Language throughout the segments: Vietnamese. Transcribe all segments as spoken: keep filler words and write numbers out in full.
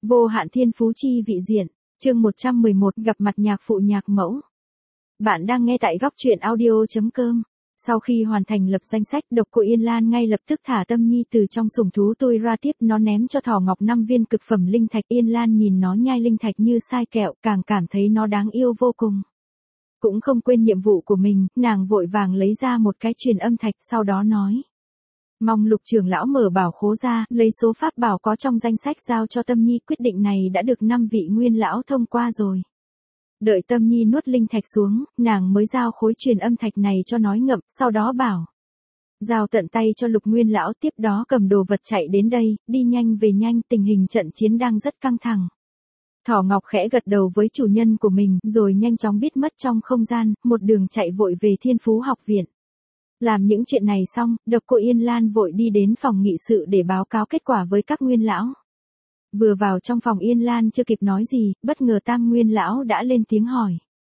Vô hạn thiên phú chi vị diện, chương một trăm mười một gặp mặt nhạc phụ nhạc mẫu. Bạn đang nghe tại góc truyện audio chấm com. Sau khi hoàn thành lập danh sách, Độc Cô Yên Lan ngay lập tức thả Tâm Nhi từ trong sủng thú tôi ra, tiếp nó ném cho Thỏ Ngọc năm viên cực phẩm linh thạch. Yên Lan nhìn nó nhai linh thạch như sai kẹo, càng cảm thấy nó đáng yêu vô cùng. Cũng không quên nhiệm vụ của mình, nàng vội vàng lấy ra một cái truyền âm thạch, sau đó nói: mong Lục trưởng lão mở bảo khố ra, lấy số pháp bảo có trong danh sách giao cho Tâm Nhi. Quyết định này đã được năm vị nguyên lão thông qua rồi. Đợi Tâm Nhi nuốt linh thạch xuống, nàng mới giao khối truyền âm thạch này cho nói ngậm, sau đó bảo: giao tận tay cho Lục nguyên lão, tiếp đó cầm đồ vật chạy đến đây, đi nhanh về nhanh, tình hình trận chiến đang rất căng thẳng. Thỏ Ngọc khẽ gật đầu với chủ nhân của mình, rồi nhanh chóng biết mất trong không gian, một đường chạy vội về Thiên Phú học viện. Làm những chuyện này xong, Độc Cô Yên Lan vội đi đến phòng nghị sự để báo cáo kết quả với các nguyên lão. Vừa vào trong phòng, Yên Lan chưa kịp nói gì, bất ngờ Tam nguyên lão đã lên tiếng hỏi: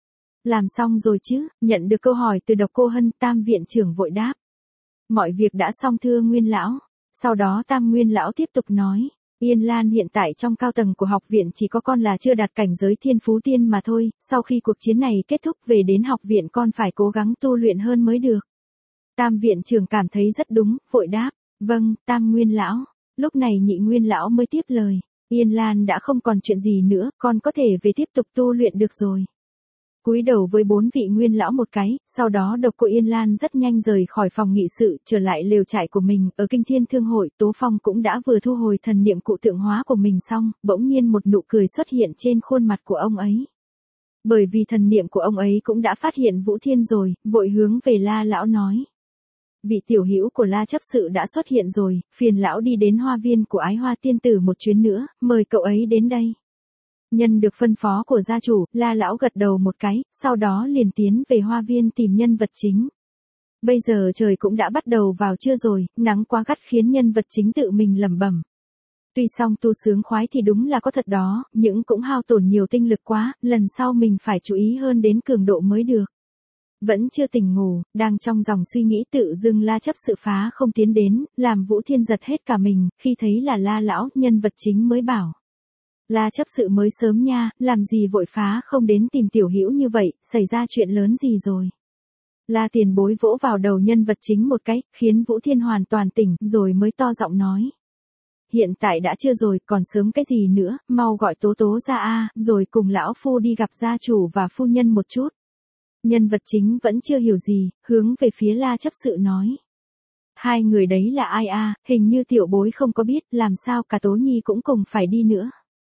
làm xong rồi chứ? Nhận được câu hỏi từ Độc Cô Hân, Tam viện trưởng vội đáp: mọi việc đã xong thưa nguyên lão. Sau đó Tam nguyên lão tiếp tục nói: Yên Lan hiện tại trong cao tầng của học viện chỉ có con là chưa đạt cảnh giới thiên phú tiên mà thôi, sau khi cuộc chiến này kết thúc về đến học viện con phải cố gắng tu luyện hơn mới được. Tam viện trưởng cảm thấy rất đúng, vội đáp: vâng, Tam nguyên lão. Lúc này Nhị nguyên lão mới tiếp lời: Yên Lan đã không còn chuyện gì nữa, con có thể về tiếp tục tu luyện được rồi. Cúi đầu với bốn vị nguyên lão một cái, sau đó Độc Cô Yên Lan rất nhanh rời khỏi phòng nghị sự, trở lại lều trại của mình. Ở Kinh Thiên Thương hội, Tố Phong cũng đã vừa thu hồi thần niệm cụ tượng hóa của mình xong, bỗng nhiên một nụ cười xuất hiện trên khuôn mặt của ông ấy. Bởi vì thần niệm của ông ấy cũng đã phát hiện Vũ Thiên rồi, vội hướng về La lão nói: vị tiểu hữu của La chấp sự đã xuất hiện rồi, phiền lão đi đến hoa viên của Ái Hoa tiên tử một chuyến nữa, mời cậu ấy đến đây. Nhân được phân phó của gia chủ, La lão gật đầu một cái, sau đó liền tiến về hoa viên tìm nhân vật chính. Bây giờ trời cũng đã bắt đầu vào trưa rồi, nắng quá gắt khiến nhân vật chính tự mình lẩm bẩm: tuy xong tu sướng khoái thì đúng là có thật đó, nhưng cũng hao tổn nhiều tinh lực quá, lần sau mình phải chú ý hơn đến cường độ mới được. Vẫn chưa tỉnh ngủ, đang trong dòng suy nghĩ tự dưng La chấp sự phá không tiến đến, làm Vũ Thiên giật hết cả mình, khi thấy là La lão, nhân vật chính mới bảo: La chấp sự mới sớm nha, làm gì vội phá không đến tìm tiểu hữu như vậy, xảy ra chuyện lớn gì rồi? La tiền bối vỗ vào đầu nhân vật chính một cái, khiến Vũ Thiên hoàn toàn tỉnh, rồi mới to giọng nói: hiện tại đã chưa rồi, còn sớm cái gì nữa, mau gọi Tố Tố ra a, rồi cùng lão phu đi gặp gia chủ và phu nhân một chút. Nhân vật chính vẫn chưa hiểu gì, hướng về phía La chấp sự nói: hai người đấy là ai a? Hình như tiểu bối không có biết, làm sao cả Tố Nhi cũng cùng phải đi nữa.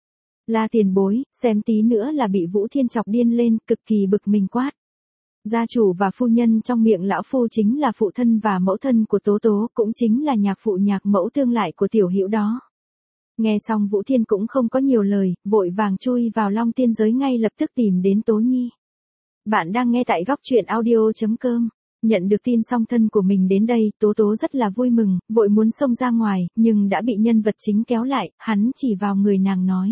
La tiền bối, xem tí nữa là bị Vũ Thiên chọc điên lên, cực kỳ bực mình quát: gia chủ và phu nhân trong miệng lão phu chính là phụ thân và mẫu thân của Tố Tố, cũng chính là nhạc phụ nhạc mẫu tương lai của tiểu hữu đó. Nghe xong Vũ Thiên cũng không có nhiều lời, vội vàng chui vào Long Tiên giới, ngay lập tức tìm đến Tố Nhi. Bạn đang nghe tại góc truyện audio chấm com. Nhận được tin song thân của mình đến đây, Tố Tố rất là vui mừng, vội muốn xông ra ngoài, nhưng đã bị nhân vật chính kéo lại, hắn chỉ vào người nàng nói: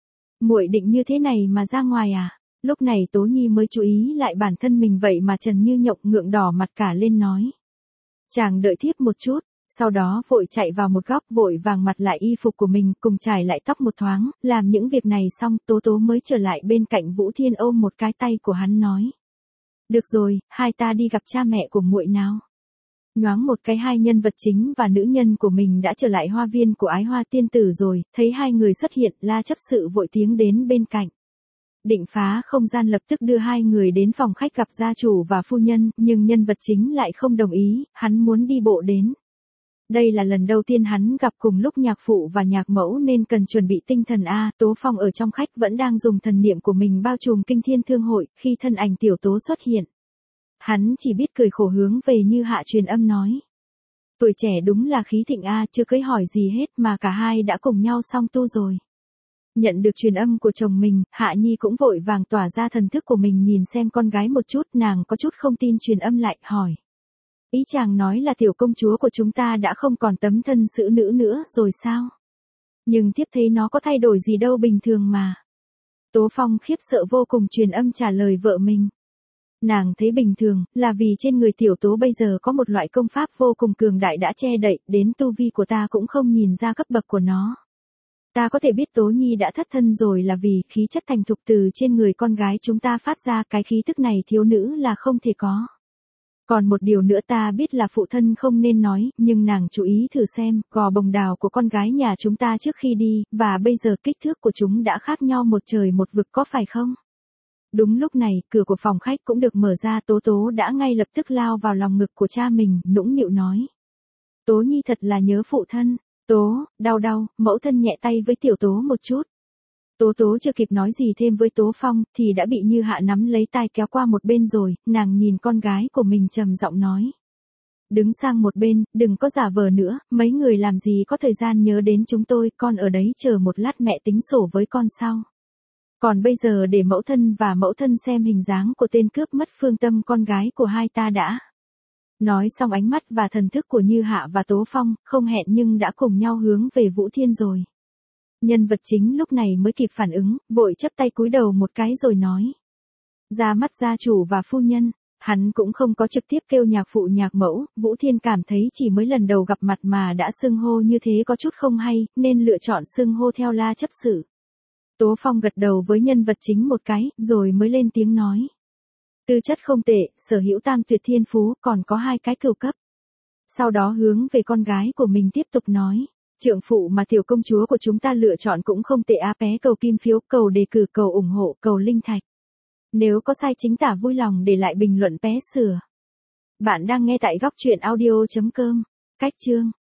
muội định như thế này mà ra ngoài à? Lúc này Tố Nhi mới chú ý lại bản thân mình, vậy mà Trần Như Nhộng ngượng đỏ mặt cả lên nói: chàng đợi thiếp một chút. Sau đó vội chạy vào một góc, vội vàng mặt lại y phục của mình, cùng trải lại tóc một thoáng. Làm những việc này xong, Tố Tố mới trở lại bên cạnh Vũ Thiên, ôm một cái tay của hắn nói: được rồi, hai ta đi gặp cha mẹ của muội nào. Nhoáng một cái, hai nhân vật chính và nữ nhân của mình đã trở lại hoa viên của Ái Hoa tiên tử rồi. Thấy hai người xuất hiện, La chấp sự vội tiến đến bên cạnh, định phá không gian lập tức đưa hai người đến phòng khách gặp gia chủ và phu nhân, nhưng nhân vật chính lại không đồng ý, hắn muốn đi bộ đến. Đây là lần đầu tiên hắn gặp cùng lúc nhạc phụ và nhạc mẫu nên cần chuẩn bị tinh thần a. Tố Phong ở trong khách vẫn đang dùng thần niệm của mình bao trùm Kinh Thiên Thương hội, khi thân ảnh tiểu Tố xuất hiện, hắn chỉ biết cười khổ hướng về Như Hạ truyền âm nói: tuổi trẻ đúng là khí thịnh a, chưa cưới hỏi gì hết mà cả hai đã cùng nhau song tu rồi. Nhận được truyền âm của chồng mình, Hạ Nhi cũng vội vàng tỏa ra thần thức của mình nhìn xem con gái một chút, nàng có chút không tin truyền âm lại, hỏi: ý chàng nói là tiểu công chúa của chúng ta đã không còn tấm thân xử nữ nữa rồi sao? Nhưng thiếp thấy nó có thay đổi gì đâu, bình thường mà. Tố Phong khiếp sợ vô cùng truyền âm trả lời vợ mình: nàng thấy bình thường, là vì trên người tiểu Tố bây giờ có một loại công pháp vô cùng cường đại đã che đậy, đến tu vi của ta cũng không nhìn ra cấp bậc của nó. Ta có thể biết Tố Nhi đã thất thân rồi là vì khí chất thành thục từ trên người con gái chúng ta phát ra, cái khí tức này thiếu nữ là không thể có. Còn một điều nữa ta biết là phụ thân không nên nói, nhưng nàng chú ý thử xem, gò bồng đào của con gái nhà chúng ta trước khi đi, và bây giờ kích thước của chúng đã khác nhau một trời một vực có phải không? Đúng lúc này, cửa của phòng khách cũng được mở ra, Tố Tố đã ngay lập tức lao vào lòng ngực của cha mình, nũng nịu nói. Tố Nhi thật là nhớ phụ thân. Tố, đau đau, mẫu thân nhẹ tay với tiểu Tố một chút. Tố Tố chưa kịp nói gì thêm với Tố Phong, thì đã bị Như Hạ nắm lấy tay kéo qua một bên rồi, nàng nhìn con gái của mình trầm giọng nói. Đứng sang một bên, đừng có giả vờ nữa, mấy người làm gì có thời gian nhớ đến chúng tôi, con ở đấy chờ một lát mẹ tính sổ với con sau. Còn bây giờ để mẫu thân và mẫu thân xem hình dáng của tên cướp mất phương tâm con gái của hai ta đã. Nói xong ánh mắt và thần thức của Như Hạ và Tố Phong, không hẹn nhưng đã cùng nhau hướng về Vũ Thiên rồi. Nhân vật chính lúc này mới kịp phản ứng, vội chắp tay cúi đầu một cái rồi nói. Ra mắt gia chủ và phu nhân, hắn cũng không có trực tiếp kêu nhạc phụ nhạc mẫu, Vũ Thiên cảm thấy chỉ mới lần đầu gặp mặt mà đã xưng hô như thế có chút không hay, nên lựa chọn xưng hô theo la chấp sự. Tố Phong gật đầu với nhân vật chính một cái, rồi mới lên tiếng nói. Tư chất không tệ, sở hữu tam tuyệt thiên phú, còn có hai cái cửu cấp. Sau đó hướng về con gái của mình tiếp tục nói. Trượng phụ mà tiểu công chúa của chúng ta lựa chọn cũng không tệ á, pé cầu kim phiếu, cầu đề cử, cầu ủng hộ, cầu linh thạch. Nếu có sai chính tả vui lòng để lại bình luận pé sửa. Bạn đang nghe tại góc truyện audio chấm com. Cách chương